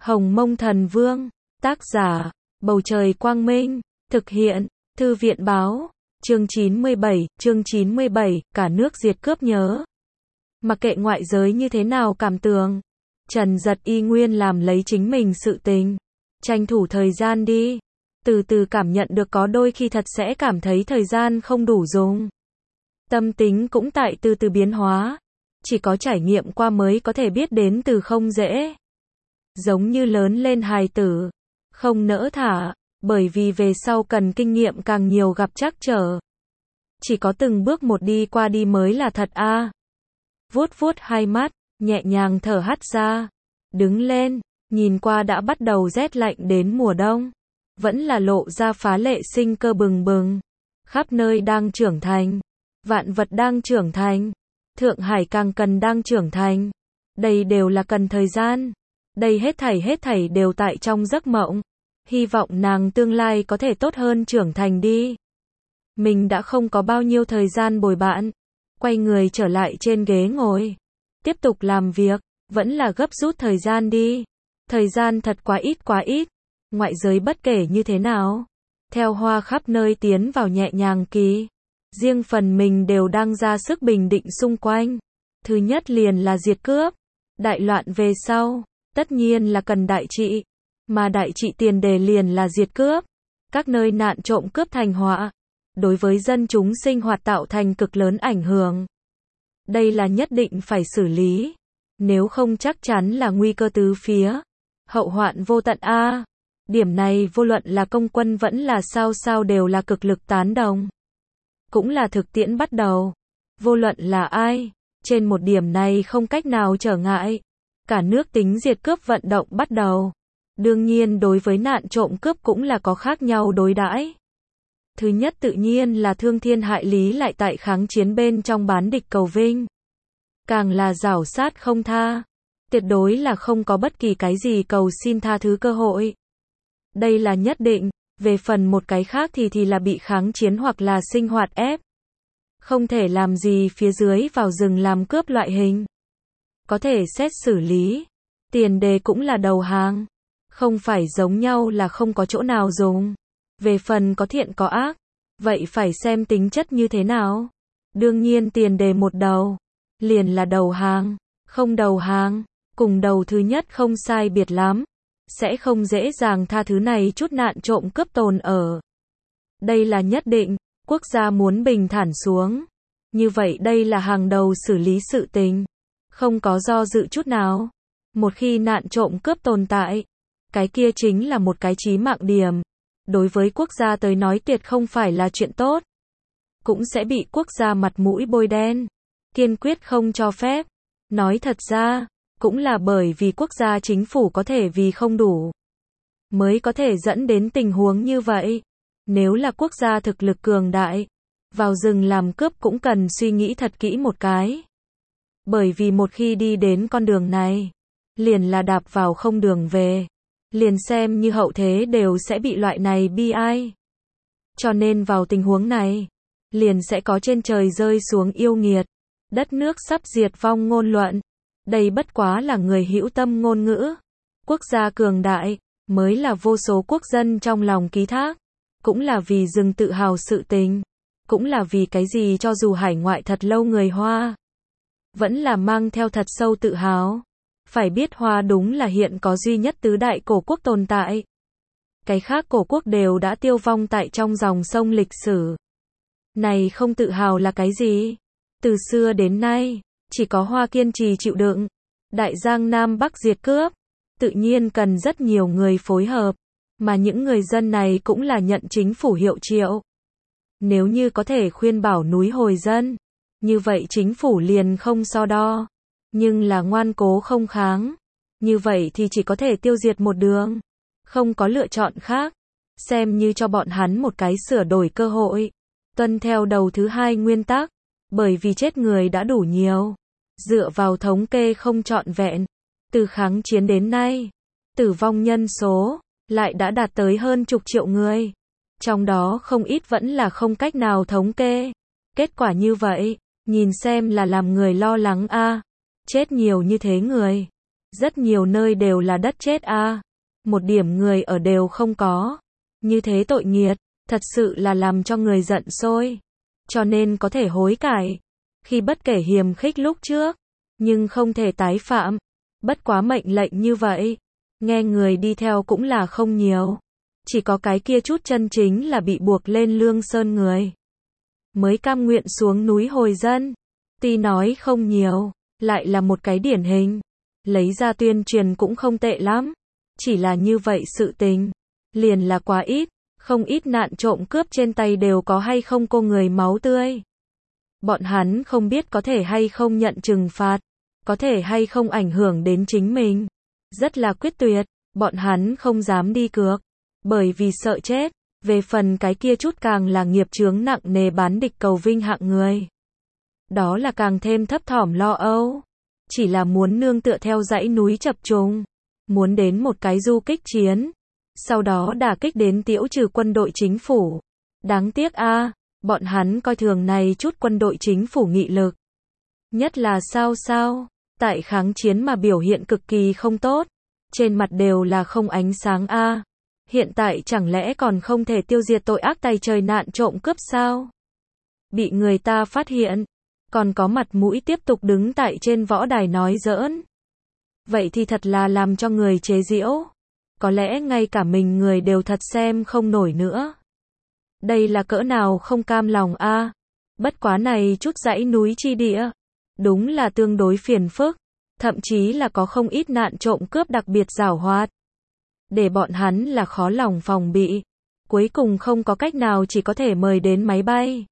Hồng Mông Thần Vương, tác giả, Bầu Trời Quang Minh, thực hiện, Thư viện Báo, chương 97, cả nước diệt cướp nhớ. Mặc kệ ngoại giới như thế nào cảm tưởng, Trần Dật y nguyên làm lấy chính mình sự tình. Tranh thủ thời gian đi. Từ từ cảm nhận được có đôi khi thật sẽ cảm thấy thời gian không đủ dùng. Tâm tính cũng tại từ từ biến hóa. Chỉ có trải nghiệm qua mới có thể biết đến từ không dễ. Giống như lớn lên hài tử. Không nỡ thả, bởi vì về sau cần kinh nghiệm càng nhiều gặp trắc trở. Chỉ có từng bước một đi qua đi mới là thật a. Vuốt vuốt hai mắt, nhẹ nhàng thở hắt ra. Đứng lên, nhìn qua đã bắt đầu rét lạnh đến mùa đông. Vẫn là lộ ra phá lệ sinh cơ bừng bừng. Khắp nơi đang trưởng thành. Vạn vật đang trưởng thành. Thượng Hải càng cần đang trưởng thành. Đây đều là cần thời gian. Đây hết thảy đều tại trong giấc mộng. Hy vọng nàng tương lai có thể tốt hơn trưởng thành đi. Mình đã không có bao nhiêu thời gian bồi bạn. Quay người trở lại trên ghế ngồi. Tiếp tục làm việc. Vẫn là gấp rút thời gian đi. Thời gian thật quá ít. Ngoại giới bất kể như thế nào. Theo hoa khắp nơi tiến vào nhẹ nhàng kỳ. Riêng phần mình đều đang ra sức bình định xung quanh. Thứ nhất liền là diệt cướp. Đại loạn về sau. Tất nhiên là cần đại trị. Mà đại trị tiền đề liền là diệt cướp. Các nơi nạn trộm cướp thành họa. Đối với dân chúng sinh hoạt tạo thành cực lớn ảnh hưởng. Đây là nhất định phải xử lý. Nếu không chắc chắn là nguy cơ tứ phía. Hậu hoạn vô tận a. Điểm này vô luận là công quân vẫn là sao đều là cực lực tán đồng. Cũng là thực tiễn bắt đầu. Vô luận là ai, trên một điểm này không cách nào trở ngại. Cả nước tính diệt cướp vận động bắt đầu. Đương nhiên đối với nạn trộm cướp cũng là có khác nhau đối đãi. Thứ nhất tự nhiên là thương thiên hại lý lại tại kháng chiến bên trong bán địch cầu vinh. Càng là giảo sát không tha. Tuyệt đối là không có bất kỳ cái gì cầu xin tha thứ cơ hội. Đây là nhất định. Về phần một cái khác thì là bị kháng chiến hoặc là sinh hoạt ép. Không thể làm gì phía dưới vào rừng làm cướp loại hình. Có thể xét xử lý. Tiền đề cũng là đầu hàng. Không phải giống nhau là không có chỗ nào dùng. Về phần có thiện có ác. Vậy phải xem tính chất như thế nào. Đương nhiên tiền đề một đầu. Liền là đầu hàng. Không đầu hàng. Cùng đầu thứ nhất không sai biệt lắm. Sẽ không dễ dàng tha thứ này chút nạn trộm cướp tồn ở. Đây là nhất định. Quốc gia muốn bình thản xuống. Như vậy đây là hàng đầu xử lý sự tình. Không có do dự chút nào. Một khi nạn trộm cướp tồn tại. Cái kia chính là một cái chí mạng điểm. Đối với quốc gia tới nói tuyệt không phải là chuyện tốt. Cũng sẽ bị quốc gia mặt mũi bôi đen. Kiên quyết không cho phép. Nói thật ra, cũng là bởi vì quốc gia chính phủ có thể vì không đủ. Mới có thể dẫn đến tình huống như vậy. Nếu là quốc gia thực lực cường đại. Vào rừng làm cướp cũng cần suy nghĩ thật kỹ một cái. Bởi vì một khi đi đến con đường này. Liền là đạp vào không đường về. Liền xem như hậu thế đều sẽ bị loại này bi ai. Cho nên vào tình huống này. Liền sẽ có trên trời rơi xuống yêu nghiệt. Đất nước sắp diệt vong ngôn luận. Đây bất quá là người hữu tâm ngôn ngữ. Quốc gia cường đại. Mới là vô số quốc dân trong lòng ký thác. Cũng là vì rừng tự hào sự tình. Cũng là vì cái gì cho dù hải ngoại thật lâu người Hoa. Vẫn là mang theo thật sâu tự hào. Phải biết Hoa đúng là hiện có duy nhất tứ đại cổ quốc tồn tại. Cái khác cổ quốc đều đã tiêu vong tại trong dòng sông lịch sử. Này không tự hào là cái gì? Từ xưa đến nay, chỉ có Hoa kiên trì chịu đựng. Đại Giang Nam Bắc diệt cướp. Tự nhiên cần rất nhiều người phối hợp. Mà những người dân này cũng là nhận chính phủ hiệu triệu. Nếu như có thể khuyên bảo núi hồi dân. Như vậy chính phủ liền không so đo. Nhưng là ngoan cố không kháng. Như vậy thì chỉ có thể tiêu diệt một đường. Không có lựa chọn khác. Xem như cho bọn hắn một cái sửa đổi cơ hội. Tuân theo đầu thứ hai nguyên tắc. Bởi vì chết người đã đủ nhiều. Dựa vào thống kê không trọn vẹn. Từ kháng chiến đến nay. Tử vong nhân số. Lại đã đạt tới hơn chục triệu người. Trong đó không ít vẫn là không cách nào thống kê. Kết quả như vậy. Nhìn xem là làm người lo lắng a. Chết nhiều như thế người. Rất nhiều nơi đều là đất chết a, một điểm người ở đều không có. Như thế tội nghiệt, thật sự là làm cho người giận sôi. Cho nên có thể hối cải, khi bất kể hiềm khích lúc trước, nhưng không thể tái phạm. Bất quá mệnh lệnh như vậy, nghe người đi theo cũng là không nhiều. Chỉ có cái kia chút chân chính là bị buộc lên Lương Sơn người mới cam nguyện xuống núi hồi dân. Tuy nói không nhiều, lại là một cái điển hình. Lấy ra tuyên truyền cũng không tệ lắm. Chỉ là như vậy sự tình, liền là quá ít. Không ít nạn trộm cướp trên tay đều có hay không cô người máu tươi. Bọn hắn không biết có thể hay không nhận trừng phạt, có thể hay không ảnh hưởng đến chính mình. Rất là quyết tuyệt, bọn hắn không dám đi cược, bởi vì sợ chết. Về phần cái kia chút càng là nghiệp chướng nặng nề bán địch cầu vinh hạng người. Đó là càng thêm thấp thỏm lo âu. Chỉ là muốn nương tựa theo dãy núi chập trùng, muốn đến một cái du kích chiến, sau đó đả kích đến tiễu trừ quân đội chính phủ. Đáng tiếc a, bọn hắn coi thường này chút quân đội chính phủ nghị lực. Nhất là sao, tại kháng chiến mà biểu hiện cực kỳ không tốt, trên mặt đều là không ánh sáng a. Hiện tại chẳng lẽ còn không thể tiêu diệt tội ác tày trời nạn trộm cướp sao? Bị người ta phát hiện, còn có mặt mũi tiếp tục đứng tại trên võ đài nói giỡn. Vậy thì thật là làm cho người chế giễu. Có lẽ ngay cả mình người đều thật xem không nổi nữa. Đây là cỡ nào không cam lòng a. Bất quá này chút dãy núi chi địa, đúng là tương đối phiền phức, thậm chí là có không ít nạn trộm cướp đặc biệt giảo hoạt. Để bọn hắn là khó lòng phòng bị, cuối cùng không có cách nào chỉ có thể mời đến máy bay.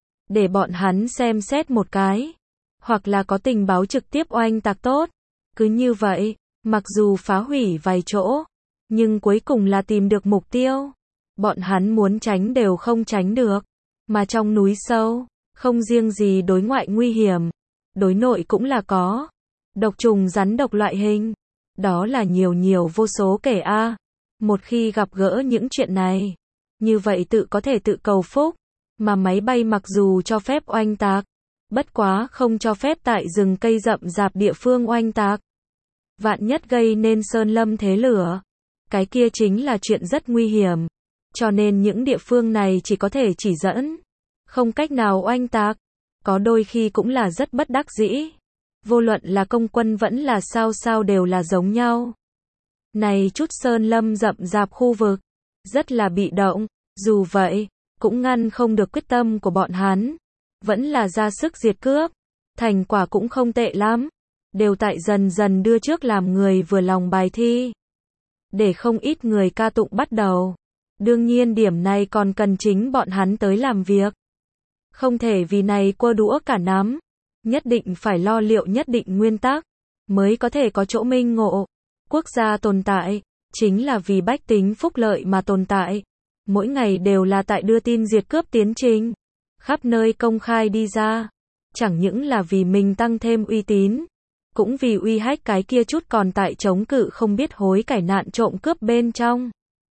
Để bọn hắn xem xét một cái, hoặc là có tình báo trực tiếp oanh tạc tốt. Cứ như vậy, mặc dù phá hủy vài chỗ, nhưng cuối cùng là tìm được mục tiêu. Bọn hắn muốn tránh đều không tránh được. Mà trong núi sâu, không riêng gì đối ngoại nguy hiểm, đối nội cũng là có. Độc trùng rắn độc loại hình. Đó là nhiều vô số kể a. Một khi gặp gỡ những chuyện này, như vậy tự có thể tự cầu phúc. Mà máy bay mặc dù cho phép oanh tạc, bất quá không cho phép tại rừng cây rậm rạp địa phương oanh tạc. Vạn nhất gây nên sơn lâm thế lửa, cái kia chính là chuyện rất nguy hiểm. Cho nên những địa phương này chỉ có thể chỉ dẫn, không cách nào oanh tạc. Có đôi khi cũng là rất bất đắc dĩ. Vô luận là công quân vẫn là sao đều là giống nhau. Này chút sơn lâm rậm rạp khu vực, rất là bị động. Dù vậy, cũng ngăn không được quyết tâm của bọn hắn. Vẫn là ra sức diệt cướp. Thành quả cũng không tệ lắm. Đều tại dần dần đưa trước làm người vừa lòng bài thi. Để không ít người ca tụng bắt đầu. Đương nhiên điểm này còn cần chính bọn hắn tới làm việc. Không thể vì này quơ đũa cả nắm. Nhất định phải lo liệu nhất định nguyên tắc, mới có thể có chỗ minh ngộ. Quốc gia tồn tại, chính là vì bách tính phúc lợi mà tồn tại. Mỗi ngày đều là tại đưa tin diệt cướp tiến trình. Khắp nơi công khai đi ra. Chẳng những là vì mình tăng thêm uy tín, cũng vì uy hách cái kia chút còn tại chống cự không biết hối cải nạn trộm cướp bên trong.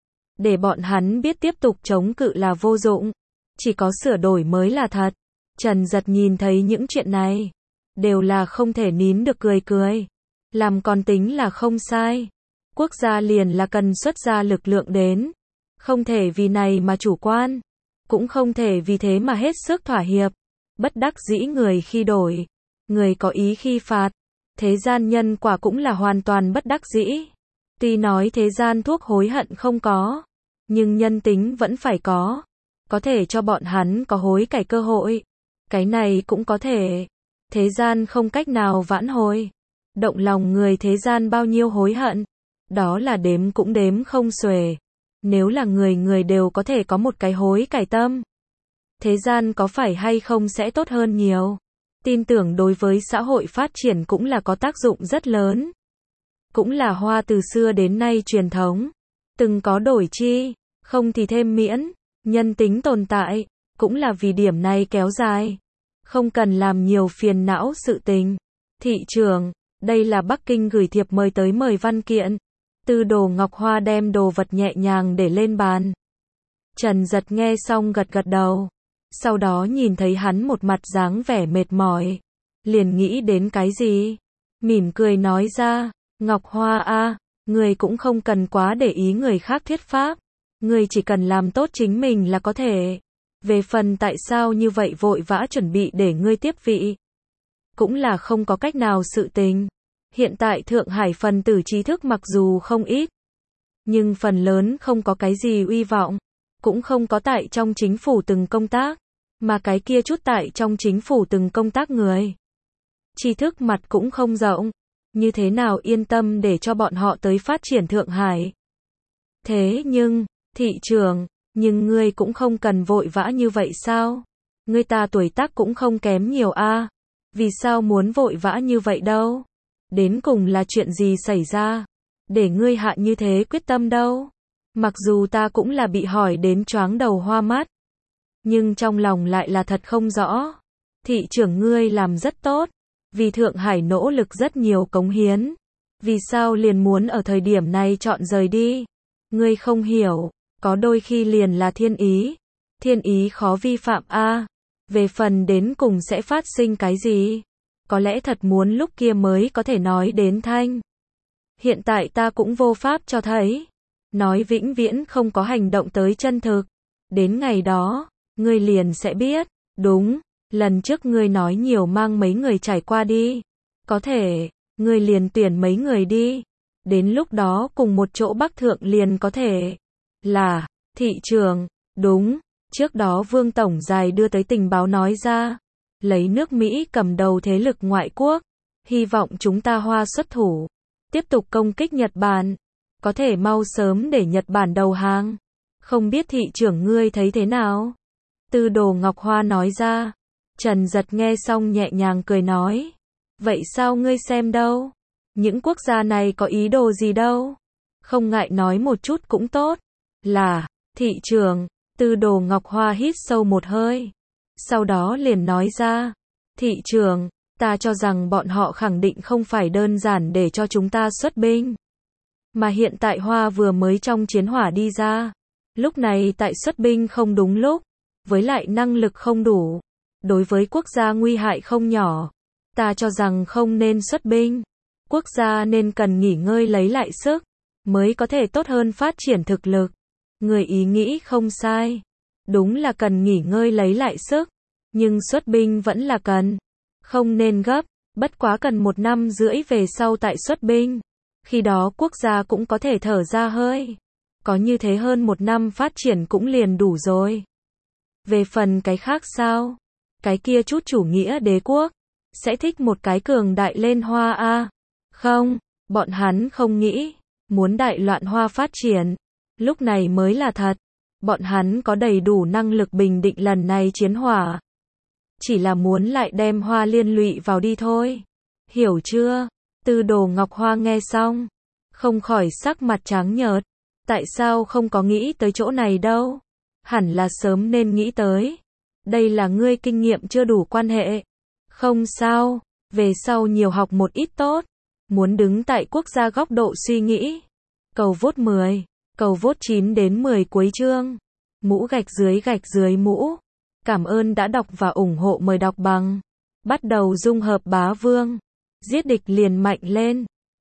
Để bọn hắn biết tiếp tục chống cự là vô dụng. Chỉ có sửa đổi mới là thật. Trần Giật nhìn thấy những chuyện này, đều là không thể nín được cười. Làm còn tính là không sai. Quốc gia liền là cần xuất ra lực lượng đến. Không thể vì này mà chủ quan. Cũng không thể vì thế mà hết sức thỏa hiệp. Bất đắc dĩ người khi đổi. Người có ý khi phạt. Thế gian nhân quả cũng là hoàn toàn bất đắc dĩ. Tuy nói thế gian thuốc hối hận không có, nhưng nhân tính vẫn phải có. Có thể cho bọn hắn có hối cải cơ hội. Cái này cũng có thể. Thế gian không cách nào vãn hồi. Động lòng người thế gian bao nhiêu hối hận. Đó là đếm cũng đếm không xuể. Nếu là người đều có thể có một cái hối cải tâm. Thế gian có phải hay không sẽ tốt hơn nhiều. Tin tưởng đối với xã hội phát triển cũng là có tác dụng rất lớn. Cũng là Hoa từ xưa đến nay truyền thống. Từng có đổi chi, không thì thêm miễn. Nhân tính tồn tại, cũng là vì điểm này kéo dài. Không cần làm nhiều phiền não sự tình. Thị trường, đây là Bắc Kinh gửi thiệp mời tới mời văn kiện. Tư Đồ Ngọc Hoa đem đồ vật nhẹ nhàng để lên bàn. Trần Giật nghe xong gật đầu. Sau đó nhìn thấy hắn một mặt dáng vẻ mệt mỏi. Liền nghĩ đến cái gì? Mỉm cười nói ra, Ngọc Hoa a, người cũng không cần quá để ý người khác thuyết pháp. Người chỉ cần làm tốt chính mình là có thể. Về phần tại sao như vậy vội vã chuẩn bị để ngươi tiếp vị, cũng là không có cách nào sự tình. Hiện tại Thượng Hải phần tử trí thức mặc dù không ít, nhưng phần lớn không có cái gì uy vọng, cũng không có tại trong chính phủ từng công tác, mà cái kia chút tại trong chính phủ từng công tác người. Trí thức mặt cũng không rộng, như thế nào yên tâm để cho bọn họ tới phát triển Thượng Hải. Thế nhưng, thị trường, nhưng ngươi cũng không cần vội vã như vậy sao? Ngươi ta tuổi tác cũng không kém nhiều a, vì sao muốn vội vã như vậy đâu? Đến cùng là chuyện gì xảy ra? Để ngươi hạ như thế quyết tâm đâu? Mặc dù ta cũng là bị hỏi đến choáng đầu hoa mắt, nhưng trong lòng lại là thật không rõ. Thị trưởng ngươi làm rất tốt, vì Thượng Hải nỗ lực rất nhiều cống hiến. Vì sao liền muốn ở thời điểm này chọn rời đi? Ngươi không hiểu, có đôi khi liền là thiên ý. Thiên ý khó vi phạm a. Về phần đến cùng sẽ phát sinh cái gì? Có lẽ thật muốn lúc kia mới có thể nói đến thanh. Hiện tại ta cũng vô pháp cho thấy. Nói vĩnh viễn không có hành động tới chân thực. Đến ngày đó, ngươi liền sẽ biết. Đúng, lần trước ngươi nói nhiều mang mấy người trải qua đi. Có thể, ngươi liền tuyển mấy người đi. Đến lúc đó cùng một chỗ Bắc Thượng liền có thể. Là, thị trường, đúng. Trước đó Vương Tổng Dài đưa tới tình báo nói ra. Lấy nước Mỹ cầm đầu thế lực ngoại quốc. Hy vọng chúng ta Hoa xuất thủ. Tiếp tục công kích Nhật Bản. Có thể mau sớm để Nhật Bản đầu hàng. Không biết thị trưởng ngươi thấy thế nào? Tư Đồ Ngọc Hoa nói ra. Trần Giật nghe xong nhẹ nhàng cười nói. Vậy sao ngươi xem đâu? Những quốc gia này có ý đồ gì đâu? Không ngại nói một chút cũng tốt. Là, thị trường. Tư Đồ Ngọc Hoa hít sâu một hơi. Sau đó liền nói ra. Thị trường, ta cho rằng bọn họ khẳng định không phải đơn giản để cho chúng ta xuất binh. Mà hiện tại Hoa vừa mới trong chiến hỏa đi ra. Lúc này tại xuất binh không đúng lúc. Với lại năng lực không đủ. Đối với quốc gia nguy hại không nhỏ. Ta cho rằng không nên xuất binh. Quốc gia nên cần nghỉ ngơi lấy lại sức. Mới có thể tốt hơn phát triển thực lực. Người ý nghĩ không sai. Đúng là cần nghỉ ngơi lấy lại sức. Nhưng xuất binh vẫn là cần. Không nên gấp. Bất quá cần 1 năm rưỡi về sau tại xuất binh. Khi đó quốc gia cũng có thể thở ra hơi. Có như thế hơn 1 năm phát triển cũng liền đủ rồi. Về phần cái khác sao? Cái kia chút chủ nghĩa đế quốc. Sẽ thích một cái cường đại lên Hoa a. Không, bọn hắn không nghĩ. Muốn đại loạn Hoa phát triển. Lúc này mới là thật. Bọn hắn có đầy đủ năng lực bình định lần này chiến hỏa. Chỉ là muốn lại đem Hoa liên lụy vào đi thôi. Hiểu chưa? Tư Đồ Ngọc Hoa nghe xong. Không khỏi sắc mặt trắng nhợt. Tại sao không có nghĩ tới chỗ này đâu? Hẳn là sớm nên nghĩ tới. Đây là ngươi kinh nghiệm chưa đủ quan hệ. Không sao. Về sau nhiều học một ít tốt. Muốn đứng tại quốc gia góc độ suy nghĩ. Cầu vote 10. Cầu vote 9 đến 10 cuối chương. Mũ gạch dưới mũ. Cảm ơn đã đọc và ủng hộ, mời đọc bằng. Bắt đầu dung hợp bá vương. Giết địch liền mạnh lên.